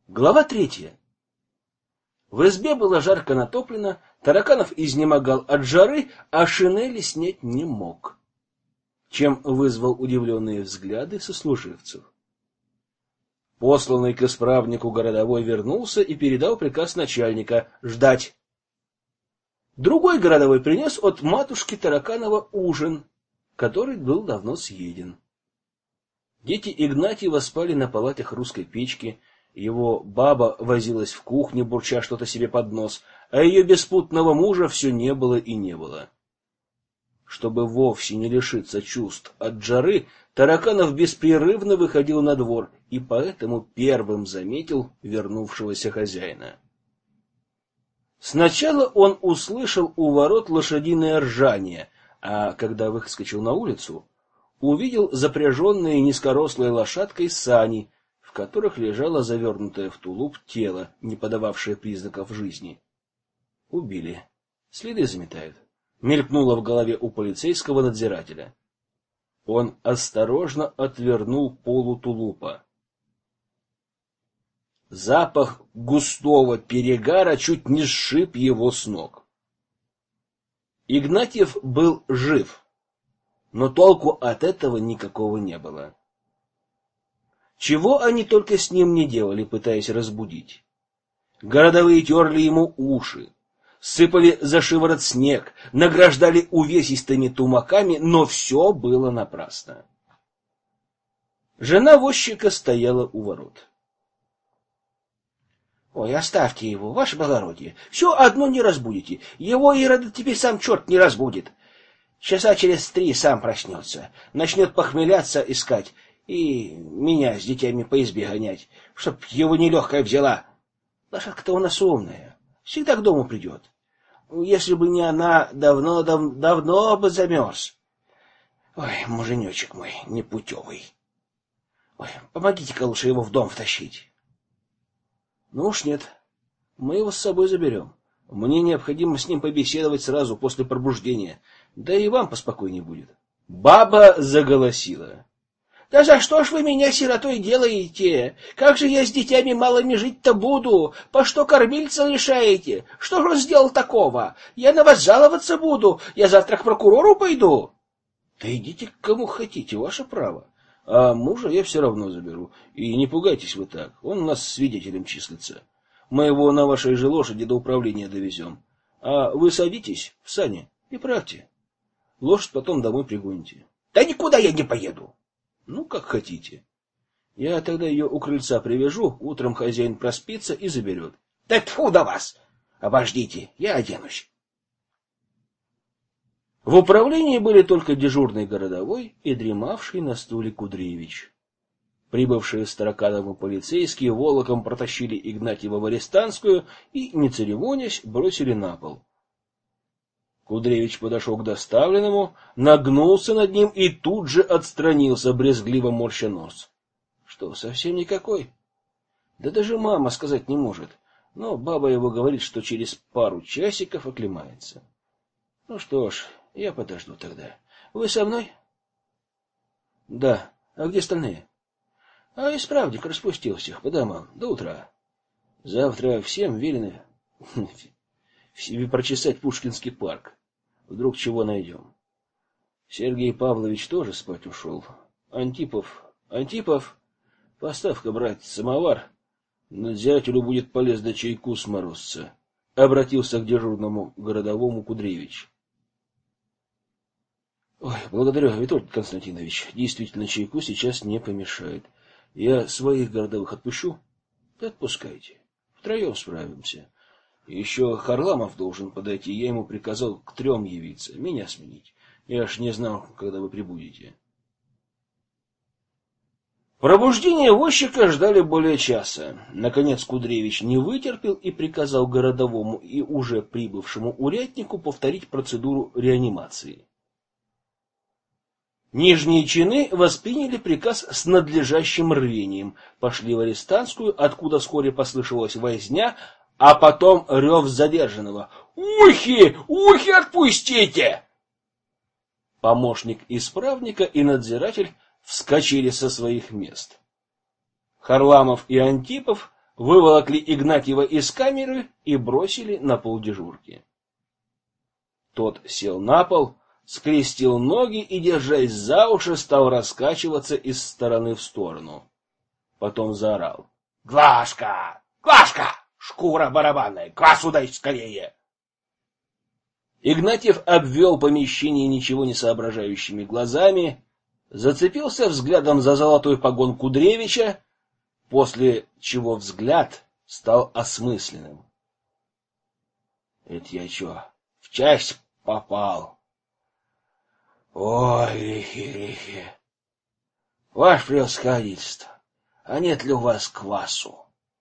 Глава 3. В избе было жарко натоплено, Тараканов изнемогал от жары, а шинели снять не мог, чем вызвал удивленные взгляды сослуживцев. Посланный к исправнику городовой вернулся и передал приказ начальника ждать. Другой городовой принес от матушки Тараканова ужин, который был давно съеден. Дети Игнатьева спали на палатях русской печки, его баба возилась в кухне, бурча что-то себе под нос, а ее беспутного мужа все не было и не было. Чтобы вовсе не лишиться чувств от жары, Тараканов беспрерывно выходил на двор и поэтому первым заметил вернувшегося хозяина. Сначала он услышал у ворот лошадиное ржание, а когда выскочил на улицу, увидел запряженные низкорослой лошадкой сани, в которых лежало завернутое в тулуп тело, не подававшее признаков жизни. Убили. Следы заметают. Мелькнуло в голове у полицейского надзирателя. Он осторожно отвернул полу тулупа. Запах густого перегара чуть не сшиб его с ног. Игнатьев был жив, но толку от этого никакого не было. Чего они только с ним не делали, пытаясь разбудить. Городовые терли ему уши, сыпали за шиворот снег, награждали увесистыми тумаками, но все было напрасно. Жена возчика стояла у ворот. — Ой, оставьте его, ваше благородие, все одно не разбудите, его Ирод теперь сам черт не разбудит. Часа через 3 сам проснется, начнет похмеляться искать и меня с детьми по избе гонять, чтоб его нелегкая взяла. Лошадка-то у нас умная, всегда к дому придет. Если бы не она, давно бы замерз. Ой, муженечек мой непутевый. Ой, помогите-ка лучше его в дом втащить. Ну уж нет, мы его с собой заберем. Мне необходимо с ним побеседовать сразу после пробуждения, да и вам поспокойнее будет. Баба заголосила. Да за что ж вы меня сиротой делаете? Как же я с детьми малыми жить-то буду? По что кормильца лишаете? Что же он сделал такого? Я на вас жаловаться буду. Я завтра к прокурору пойду. Да идите к кому хотите, ваше право. А мужа я все равно заберу. И не пугайтесь вы так, он у нас свидетелем числится. Мы его на вашей же лошади до управления довезем. А вы садитесь в сани и правьте. Лошадь потом домой пригоните. Да никуда я не поеду. Ну, как хотите. Я тогда ее у крыльца привяжу, утром хозяин проспится и заберет. Да тьфу до вас! Обождите, я оденусь. В управлении были только дежурный городовой и дремавший на стуле Кудревич. Прибывшие с Таракановым полицейские волоком протащили Игнатьева в арестантскую и, не церемонясь, бросили на пол. Кудревич подошел к доставленному, нагнулся над ним и тут же отстранился, брезгливо морща нос. Что, совсем никакой? Да даже мама сказать не может, но баба его говорит, что через пару часиков оклемается. Ну что ж, я подожду тогда. Вы со мной? Да. А где остальные? А исправник распустил всех по домам до утра. Завтра всем велено прочесать Пушкинский парк. Вдруг чего найдем. Сергей Павлович тоже спать ушел. Антипов, поставь-ка, брать самовар. Надзирателю будет полезно чайку сморозиться. Обратился к дежурному городовому Кудревич. Ой, благодарю, Витольд Константинович. Действительно, чайку сейчас не помешает. Я своих городовых отпущу? Да отпускайте. Втроем справимся. Еще Харламов должен подойти. Я ему приказал к 3 явиться, меня сменить. Я аж не знал, когда вы прибудете. Пробуждение возчика ждали более часа. Наконец Кудревич не вытерпел и приказал городовому и уже прибывшему уряднику повторить процедуру реанимации. Нижние чины восприняли приказ с надлежащим рвением, пошли в арестантскую, откуда вскоре послышалась возня, а потом рев задержанного. «Ухи! Ухи отпустите!» Помощник исправника и надзиратель вскочили со своих мест. Харламов и Антипов выволокли Игнатьева из камеры и бросили на пол дежурки. Тот сел на пол, скрестил ноги и, держась за уши, стал раскачиваться из стороны в сторону. Потом заорал: «Глашка! Глашка! Шкура барабанная! Квасу дай скорее!» Игнатьев обвел помещение ничего не соображающими глазами, зацепился взглядом за золотой погон Кудревича, после чего взгляд стал осмысленным. «Это я чё, в часть попал? Ой, грехи, грехи! Ваше превосходительство, а нет ли у вас квасу?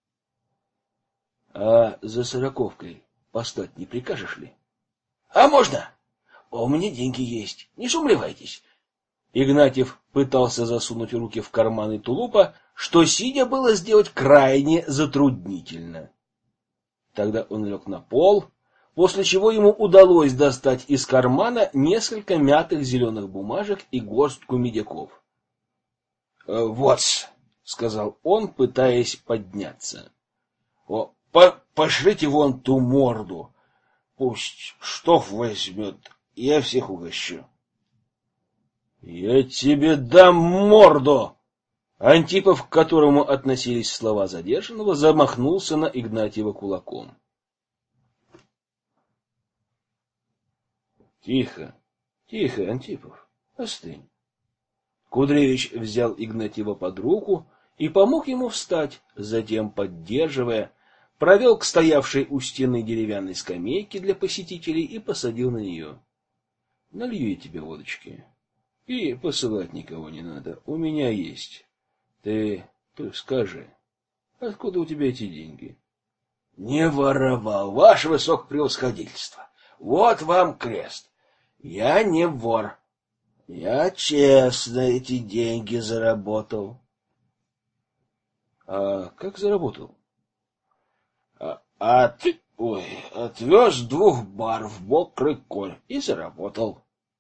А за сороковкой послать не прикажешь ли? А можно? У меня деньги есть, не сумлевайтесь». Игнатьев пытался засунуть руки в карманы тулупа, что, сидя, было сделать крайне затруднительно. Тогда он лег на пол, после чего ему удалось достать из кармана несколько мятых зеленых бумажек и горстку медяков. «Вот», — сказал он, пытаясь подняться. Пошлите вон ту морду, пусть штоф возьмет, я всех угощу». «Я тебе дам морду!» Антипов, к которому относились слова задержанного, замахнулся на Игнатьева кулаком. «Тихо, тихо, Антипов, остынь». Кудревич взял Игнатьева под руку и помог ему встать, затем, поддерживая, провел к стоявшей у стены деревянной скамейке для посетителей и посадил на нее. «Налью я тебе водочки. И посылать никого не надо, у меня есть. Ты скажи, откуда у тебя эти деньги?» «Не воровал, ваше высокопревосходительство. Вот вам крест. Я не вор. Я честно эти деньги заработал». «А как заработал?» Отвез 2 бар в Мокрый Коль и заработал».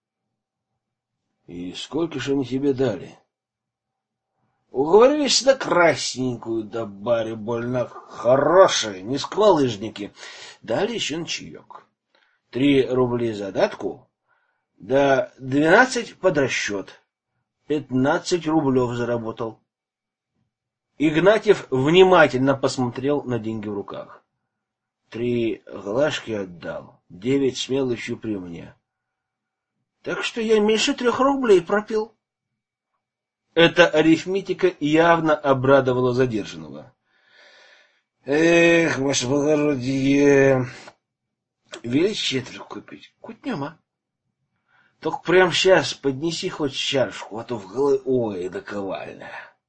«И сколько же они тебе дали?» «Уговорились на красненькую, да баре больно хорошие, не сквалыжники. Дали еще на чаек. 3 рубля задатку, да 12 под расчет. 15 рублев заработал». Игнатьев внимательно посмотрел на деньги в руках. 3 глашки отдал, 9 с мелочью при мне. Так что я меньше 3 рублей пропил. Эта арифметика явно обрадовала задержанного. «Эх, ваше благородие, вели 4 купить. Кутнем, а? Только прямо сейчас поднеси хоть чашку, а то в голове... Ой, наковальня».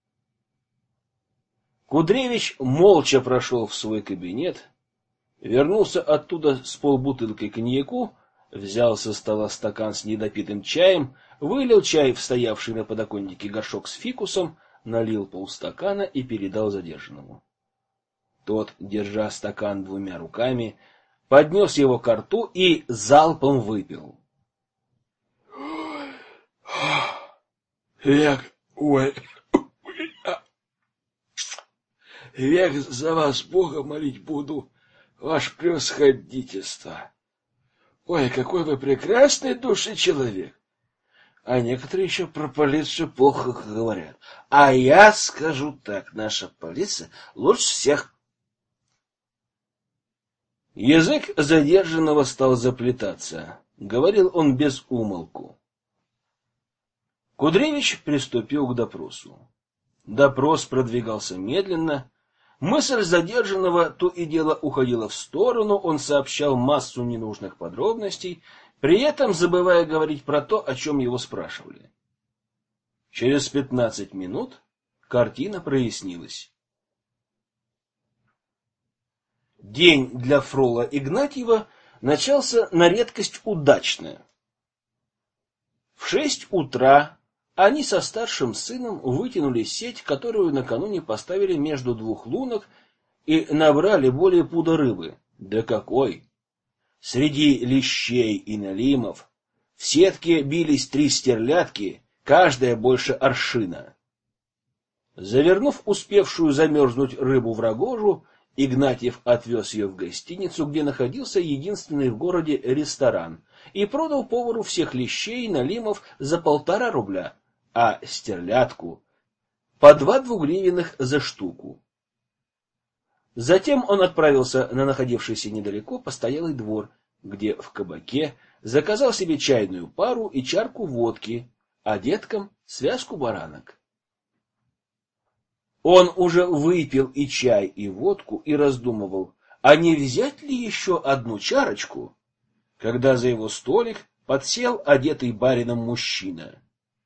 Кудревич молча прошел в свой кабинет, вернулся оттуда с полбутылкой коньяку, взял со стола стакан с недопитым чаем, вылил чай в стоявший на подоконнике горшок с фикусом, налил полстакана и передал задержанному. Тот, держа стакан 2 руками, поднес его ко рту и залпом выпил. Век за вас Бога молить буду, ваше превосходительство. Ой, какой вы прекрасный души человек. А некоторые еще про полицию плохо говорят. А я скажу так, наша полиция лучше всех. Язык задержанного стал заплетаться. Говорил он без умолку. Кудревич приступил к допросу. Допрос продвигался медленно. Мысль задержанного то и дело уходила в сторону, он сообщал массу ненужных подробностей, при этом забывая говорить про то, о чем его спрашивали. Через 15 минут картина прояснилась. День для фрола Игнатьева начался на редкость удачно. В 6 утра они со старшим сыном вытянули сеть, которую накануне поставили между 2 лунок, и набрали более пуда рыбы. Да какой! Среди лещей и налимов в сетке бились 3 стерлядки, каждая больше аршина. Завернув успевшую замерзнуть рыбу в рогожу, Игнатьев отвез ее в гостиницу, где находился единственный в городе ресторан, и продал повару всех лещей, налимов за 1,5 рубля, а стерлядку по 2 двугривенных за штуку. Затем он отправился на находившийся недалеко постоялый двор, где в кабаке заказал себе чайную пару и чарку водки, а деткам связку баранок. Он уже выпил и чай, и водку, и раздумывал, а не взять ли еще одну чарочку, когда за его столик подсел одетый барином мужчина.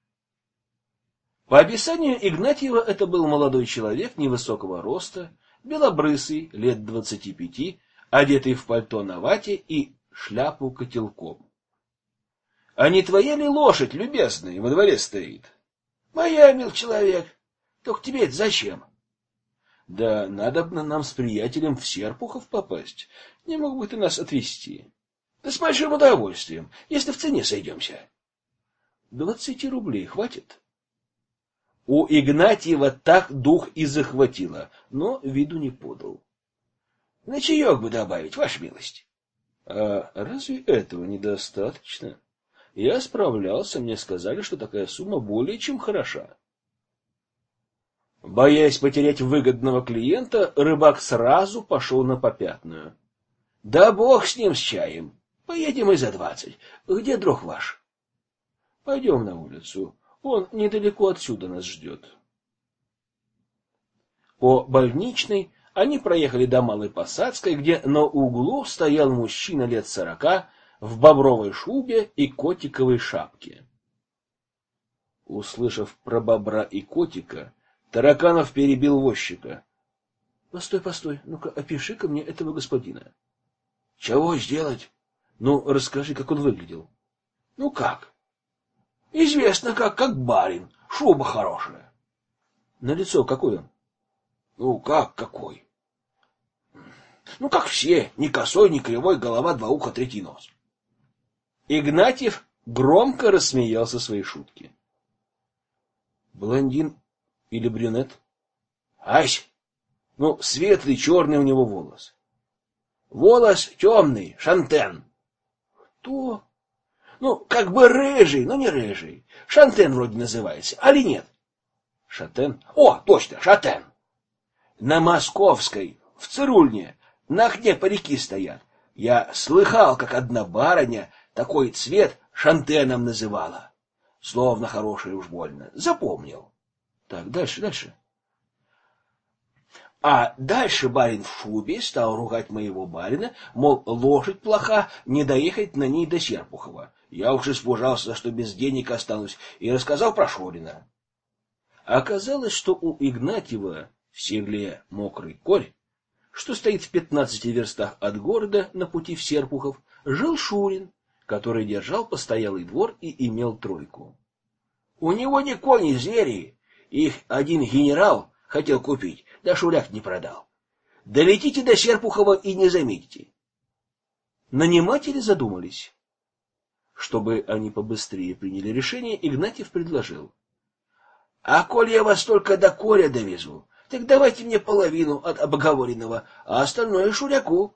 По описанию Игнатьева это был молодой человек невысокого роста, белобрысый, лет 25, одетый в пальто на вате и шляпу котелком. — А не твоя ли лошадь, любезный, во дворе стоит? — Моя, мил человек. Только тебе-то зачем? — Да надобно нам с приятелем в Серпухов попасть. Не мог бы ты нас отвезти? — Да с большим удовольствием, если в цене сойдемся. — 20 рублей хватит? У Игнатьева так дух и захватило, но виду не подал. — На чаек бы добавить, ваша милость. — А разве этого недостаточно? Я справлялся, мне сказали, что такая сумма более чем хороша. Боясь потерять выгодного клиента, рыбак сразу пошел на попятную. — Да бог с ним, с чаем. Поедем и за 20. Где друг ваш? — Пойдем на улицу. Он недалеко отсюда нас ждет. По Больничной они проехали до Малой Посадской, где на углу стоял мужчина лет 40 в бобровой шубе и котиковой шапке. Услышав про бобра и котика, Тараканов перебил возчика. — Постой, постой, ну-ка опиши-ка мне этого господина. — Чего сделать? — Ну, расскажи, как он выглядел. — Ну как? — Известно как барин, шуба хорошая. — На лицо какой он? — Ну как какой? — Ну как все, ни косой, ни кривой, голова, 2 уха, 3 нос. Игнатьев громко рассмеялся своей шутке. — Блондин или брюнет? — Ась! Ну, светлый, черный у него волос. — Волос темный, шантен. — Кто? — Ну, как бы рыжий, но не рыжий. Шантен вроде называется, али нет? — Шатен? О, точно, шатен. На Московской, в Цирульне, на окне парики стоят. Я слыхал, как одна барыня такой цвет шантеном называла. Словно хорошее уж больно. Запомнил. Так, дальше. А дальше барин в шубе стал ругать моего барина, мол, лошадь плоха, не доехать на ней до Серпухова. Я уж испужался, что без денег останусь, и рассказал про Шурина. Оказалось, что у Игнатьева в селе Мокрый Корь, что стоит в 15 верстах от города на пути в Серпухов, жил Шурин, который держал постоялый двор и имел 3. У него не кони, звери. Их один генерал хотел купить, да Шуряк не продал. Долетите до Серпухова и не заметите. Наниматели задумались. Чтобы они побыстрее приняли решение, Игнатьев предложил: — А коль я вас только до Коря довезу, так давайте мне половину от обговоренного, а остальное Шуряку.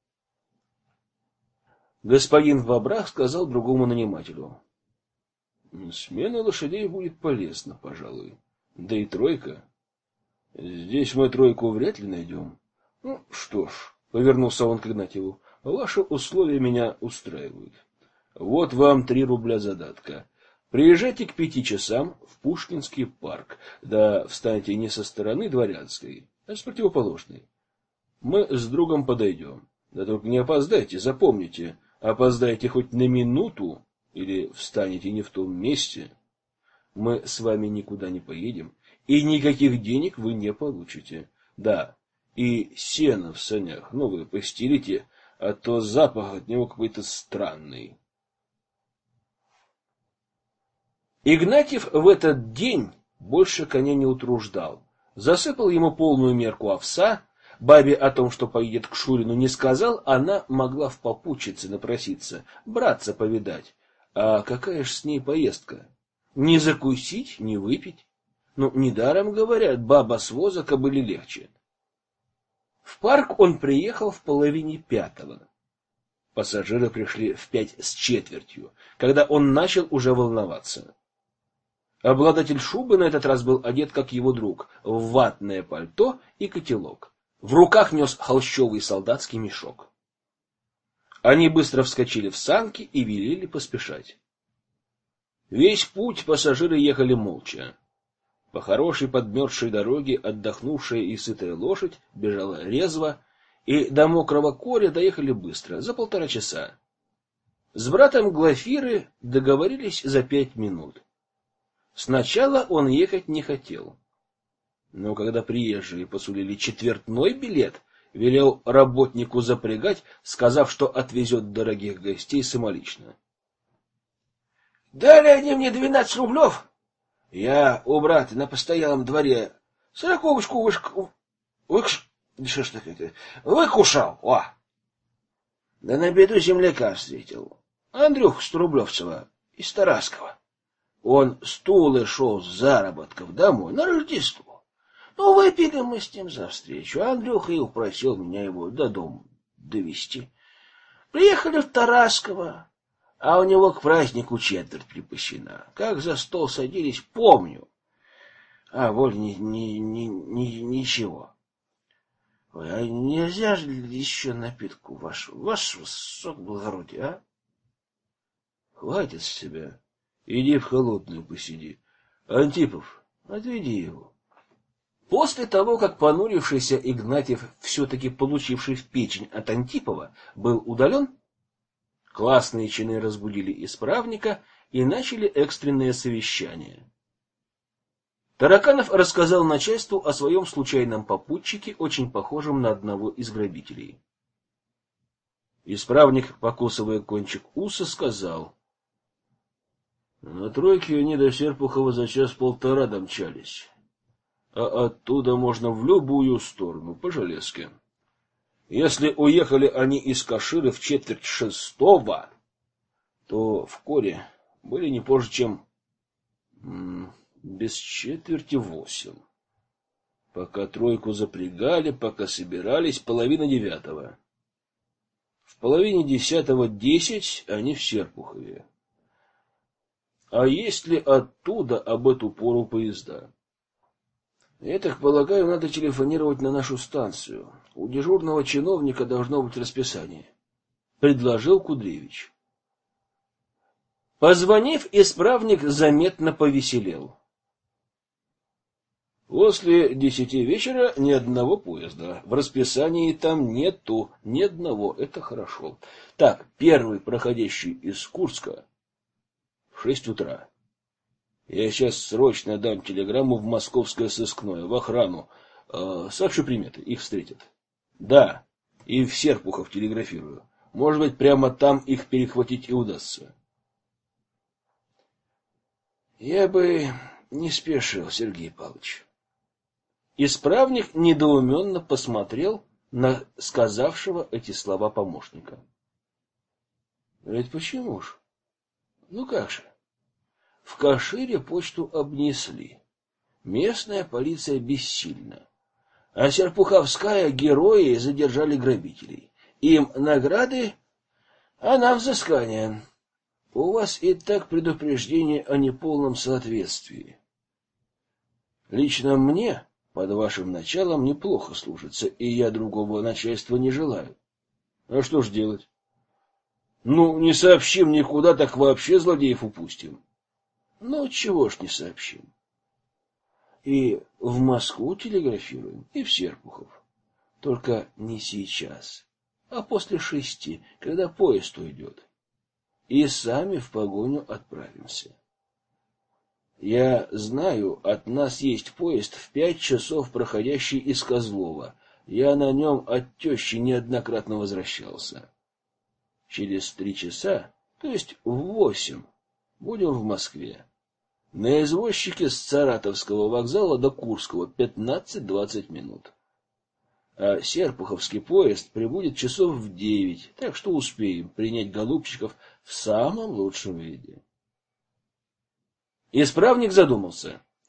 Господин в бобрах сказал другому нанимателю: — Смена лошадей будет полезна, пожалуй. Да и 3. Здесь мы 3 вряд ли найдем. Ну, что ж, повернулся он к Игнатьеву, ваши условия меня устраивают. Вот вам 3 рубля задатка. Приезжайте к 5 часам в Пушкинский парк, да встаньте не со стороны Дворянской, а с противоположной. Мы с другом подойдем. Да только не опоздайте, запомните, опоздаете хоть на минуту или встанете не в том месте, мы с вами никуда не поедем, и никаких денег вы не получите. Да, и сено в санях, ну вы постелите, а то запах от него какой-то странный. Игнатьев в этот день больше коня не утруждал. Засыпал ему полную мерку овса, бабе о том, что поедет к Шурину, не сказал, она могла в попутчице напроситься, братца повидать. А какая ж с ней поездка? Не закусить, не выпить. Ну, недаром говорят, баба с воза кобыле легче. В парк он приехал в 4:30. Пассажиры пришли в 5:15, когда он начал уже волноваться. Обладатель шубы на этот раз был одет, как его друг, в ватное пальто и котелок. В руках нес холщовый солдатский мешок. Они быстро вскочили в санки и велели поспешать. Весь путь пассажиры ехали молча. По хорошей подмерзшей дороге отдохнувшая и сытая лошадь бежала резво, и до Мокрого Коря доехали быстро, за 1,5 часа. С братом Глафиры договорились за 5 минут. Сначала он ехать не хотел, но когда приезжие посулили четвертной билет, велел работнику запрягать, сказав, что отвезет дорогих гостей самолично. Дали они мне 12 рублев. Я у брата на постоялом дворе 40-очку выкушал. О! Да на беду земляка встретил. Андрюх Струблевцева из Тараскова. Он с Тулы шел с заработков домой на Рождество. Ну, выпили мы с ним за встречу. Андрюха и упросил меня его до дома довезти. Приехали в Тарасково, а у него к празднику четверть припасена. Как за стол садились, помню. А боль ничего. Ой, а нельзя же еще напитку вашего сок благородия, а? Хватит с себя. Иди в холодную посиди. Антипов, отведи его. После того, как понурившийся Игнатьев, все-таки получивший в печень от Антипова, был удален, классные чины разбудили исправника и начали экстренное совещание. Тараканов рассказал начальству о своем случайном попутчике, очень похожем на одного из грабителей. Исправник, покусывая кончик уса, сказал: на тройке они до Серпухова за 1.5 часа домчались, а оттуда можно в любую сторону, по железке. Если уехали они из Каширы в 5:45, то в Коре были не позже, чем без 7:45. Пока тройку запрягали, пока собирались, 8:30. В 9:30 они в Серпухове. А есть ли оттуда об эту пору поезда? Я так полагаю, надо телефонировать на нашу станцию. У дежурного чиновника должно быть расписание, предложил Кудревич. Позвонив, исправник заметно повеселел. После 10 вечера ни одного поезда. В расписании там нету ни одного. Это хорошо. Так, первый проходящий из Курска в 6 утра. Я сейчас срочно дам телеграмму в московское сыскное, в охрану. Сообщу приметы, их встретят. Да, и в Серпухов телеграфирую. Может быть, прямо там их перехватить и удастся. Я бы не спешил, Сергей Павлович. Исправник недоуменно посмотрел на сказавшего эти слова помощника. Ведь почему ж? Ну как же? В Кашире почту обнесли. Местная полиция бессильна. А Серпуховская герои задержали грабителей. Им награды, а нам взыскание. У вас и так предупреждение о неполном соответствии. Лично мне под вашим началом неплохо служится, и я другого начальства не желаю. А что ж делать? Ну, не сообщим никуда, так вообще злодеев упустим. Ну, чего ж не сообщим. И в Москву телеграфируем, и в Серпухов. Только не сейчас, а после 6, когда поезд уйдет. И сами в погоню отправимся. Я знаю, от нас есть поезд в 5 часов, проходящий из Козлова. Я на нем от тещи неоднократно возвращался. Через 3 часа, то есть в 8, будем в Москве. На извозчике с Саратовского вокзала до Курского 15-20 минут. А Серпуховский поезд прибудет часов в 9, так что успеем принять голубчиков в самом лучшем виде. Исправник задумался.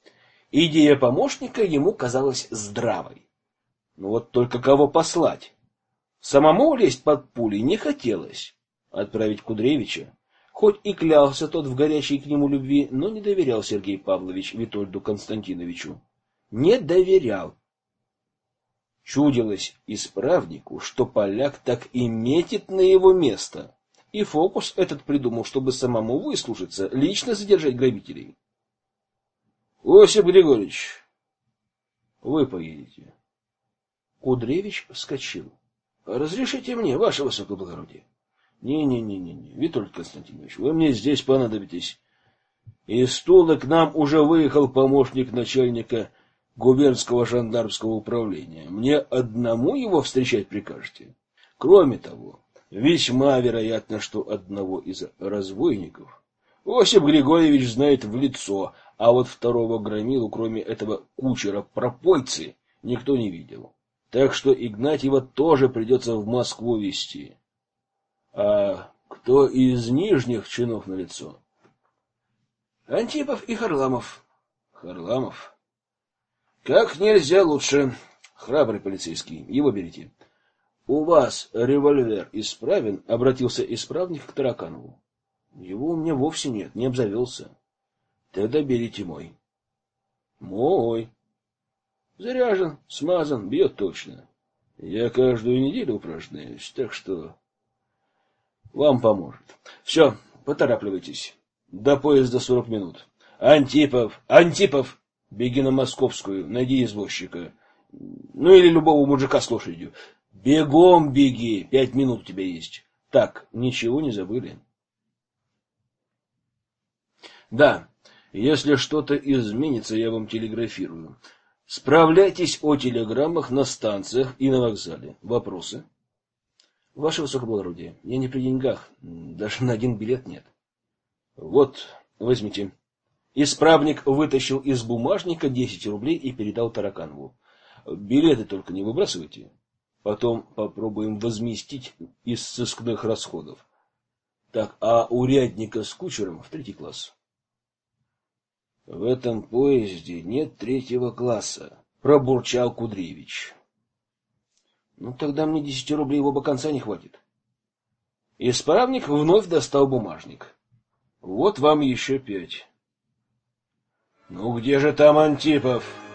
Идея помощника ему казалась здравой. Но вот только кого послать? Самому лезть под пули не хотелось. Отправить Кудревича, хоть и клялся тот в горячей к нему любви, но не доверял Сергей Павлович Витольду Константиновичу. Не доверял. Чудилось исправнику, что поляк так и метит на его место. И фокус этот придумал, чтобы самому выслужиться, лично задержать грабителей. — Осип Григорьевич, вы поедете. Кудревич вскочил. — Разрешите мне, ваше высокоблагородие? — Не-не-не-не, Витольд Константинович, вы мне здесь понадобитесь. Из Тулы к нам уже выехал помощник начальника губернского жандармского управления. Мне одному его встречать прикажете? Кроме того, весьма вероятно, что одного из разбойников Осип Григорьевич знает в лицо, а вот второго громилу, кроме этого кучера-пропойцы, никто не видел. Так что Игнатьева тоже придется в Москву везти. А кто из нижних чинов на лицо? Антипов и Харламов. Харламов? Как нельзя лучше. Храбрый полицейский. Его берите. У вас револьвер исправен? Обратился исправник к Тараканову. Его у меня вовсе нет, не обзавелся. Тогда берите мой. Мой. Заряжен, смазан, бьет точно. Я каждую неделю упражняюсь, так что вам поможет. Все, поторапливайтесь. До поезда 40 минут. Антипов, Антипов, беги на Московскую, найди извозчика. Ну или любого мужика с лошадью. Бегом беги, 5 минут у тебя есть. Так, ничего не забыли? Да, если что-то изменится, я вам телеграфирую. Справляйтесь о телеграммах на станциях и на вокзале. Вопросы? Ваше высокоблагородие, я не при деньгах, даже на один билет нет. Вот, возьмите. Исправник вытащил из бумажника 10 рублей и передал Тараканову. Билеты только не выбрасывайте. Потом попробуем возместить из сыскных расходов. Так, а урядника с кучером в 3 класс. В этом поезде нет 3 класса, пробурчал Кудревич. Ну, тогда мне 10 рублей в оба конца не хватит. Исправник вновь достал бумажник. Вот вам еще 5. Ну, где же там Антипов?